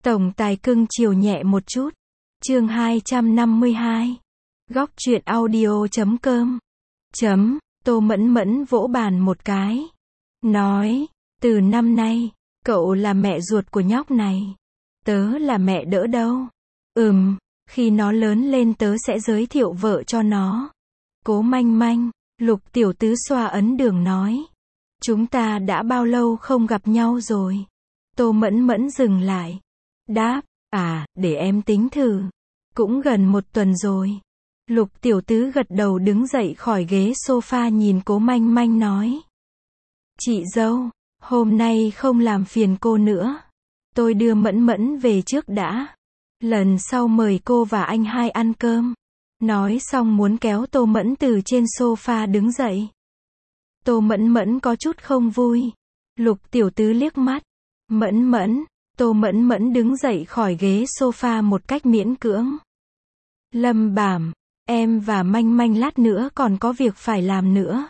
Tổng tài cưng chiều nhẹ một chút. Chương 252. Góc truyện audio.com. Tô Mẫn Mẫn vỗ bàn một cái. Nói, từ năm nay, cậu là mẹ ruột của nhóc này. Tớ là mẹ đỡ đâu. Khi nó lớn lên tớ sẽ giới thiệu vợ cho nó. Cố Manh Manh, Lục tiểu tứ xoa ấn đường nói. Chúng ta đã bao lâu không gặp nhau rồi? Tô Mẫn Mẫn dừng lại. Đáp, để em tính thử. Cũng gần 1 tuần rồi. Lục tiểu tứ gật đầu đứng dậy khỏi ghế sofa nhìn Cố Manh Manh nói. Chị dâu, hôm nay không làm phiền cô nữa. Tôi đưa Mẫn Mẫn về trước đã. Lần sau mời cô và anh hai ăn cơm. Nói xong muốn kéo Tô Mẫn từ trên sofa đứng dậy. Tô Mẫn Mẫn có chút không vui. Lục tiểu tứ liếc mắt. Mẫn Mẫn. Tô Mẫn Mẫn đứng dậy khỏi ghế sofa một cách miễn cưỡng. Lâm Bảm, em và Manh Manh lát nữa còn có việc phải làm nữa.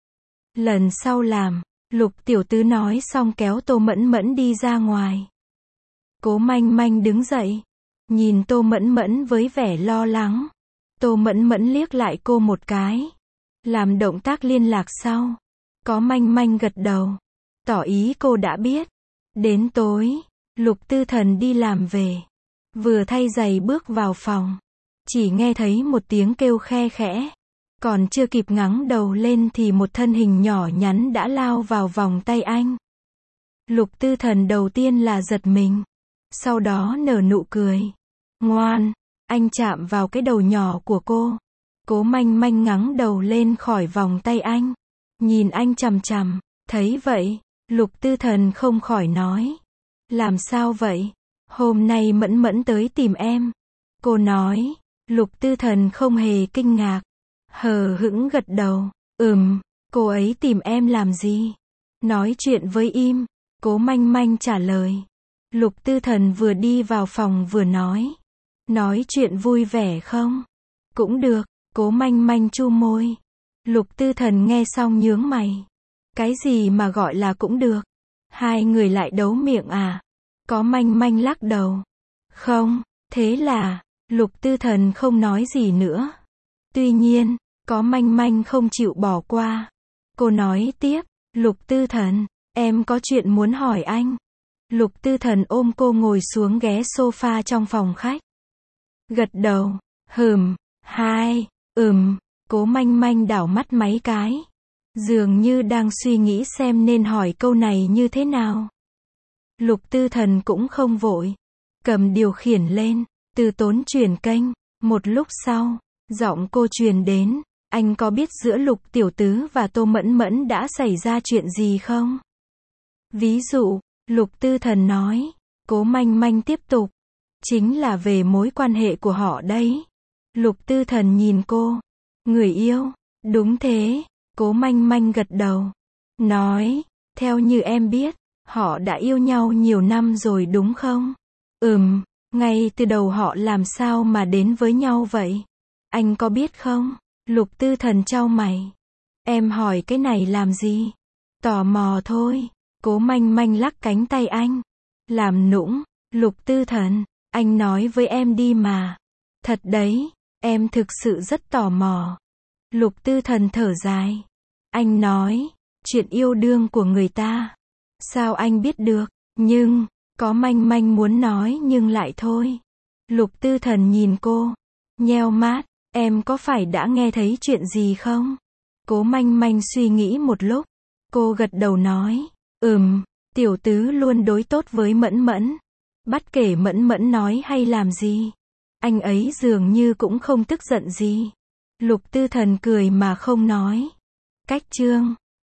Lần sau làm, Lục tiểu tứ nói xong kéo Tô Mẫn Mẫn đi ra ngoài. Cố Manh Manh đứng dậy, nhìn Tô Mẫn Mẫn với vẻ lo lắng. Tô Mẫn Mẫn liếc lại cô một cái, làm động tác liên lạc sau. Có Manh Manh gật đầu, tỏ ý cô đã biết. Đến tối, Lục Tư Thần đi làm về, vừa thay giày bước vào phòng, chỉ nghe thấy một tiếng kêu khe khẽ. Còn chưa kịp ngẩng đầu lên thì một thân hình nhỏ nhắn đã lao vào vòng tay anh. Lục Tư Thần đầu tiên là giật mình, sau đó nở nụ cười. Ngoan, anh chạm vào cái đầu nhỏ của cô. Cố Manh Manh ngẩng đầu lên khỏi vòng tay anh, nhìn anh chằm chằm. Thấy vậy, Lục Tư Thần không khỏi nói. Làm sao vậy? Hôm nay Mẫn Mẫn tới tìm em. Cô nói. Lục Tư Thần không hề kinh ngạc, hờ hững gật đầu. Cô ấy tìm em làm gì? Nói chuyện với im. Cố Manh Manh trả lời. Lục Tư Thần vừa đi vào phòng vừa nói. Nói chuyện vui vẻ không? Cũng được. Cố Manh Manh chu môi. Lục Tư Thần nghe xong nhướng mày. Cái gì mà gọi là cũng được? Hai người lại đấu miệng à? Có Manh Manh lắc đầu. Không, thế là, Lục Tư Thần không nói gì nữa. Tuy nhiên, có Manh Manh không chịu bỏ qua. Cô nói tiếp, Lục Tư Thần, em có chuyện muốn hỏi anh. Lục Tư Thần ôm cô ngồi xuống ghế sofa trong phòng khách. Gật đầu, Cố Manh Manh đảo mắt mấy cái. Dường như đang suy nghĩ xem nên hỏi câu này như thế nào. Lục Tư Thần cũng không vội. Cầm điều khiển lên, từ tốn chuyển kênh. Một lúc sau, giọng cô truyền đến. Anh có biết giữa Lục tiểu tứ và Tô Mẫn Mẫn đã xảy ra chuyện gì không? Ví dụ, Lục Tư Thần nói. Cố Manh Manh tiếp tục. Chính là về mối quan hệ của họ đấy. Lục Tư Thần nhìn cô. Người yêu, đúng thế. Cố Manh Manh gật đầu. Nói, theo như em biết, họ đã yêu nhau nhiều năm rồi đúng không? Ngay từ đầu họ làm sao mà đến với nhau vậy? Anh có biết không? Lục Tư Thần chau mày. Em hỏi cái này làm gì? Tò mò thôi. Cố Manh Manh lắc cánh tay anh. Làm nũng. Lục Tư Thần, anh nói với em đi mà. Thật đấy, em thực sự rất tò mò. Lục Tư Thần thở dài. Anh nói, chuyện yêu đương của người ta. Sao anh biết được? Nhưng, có Manh Manh muốn nói nhưng lại thôi. Lục Tư Thần nhìn cô, nheo mắt. Em có phải đã nghe thấy chuyện gì không? Cố Manh Manh suy nghĩ một lúc. Cô gật đầu nói. Tiểu tứ luôn đối tốt với Mẫn Mẫn. Bất kể Mẫn Mẫn nói hay làm gì, anh ấy dường như cũng không tức giận gì. Lục Tư Thần cười mà không nói. Cách chương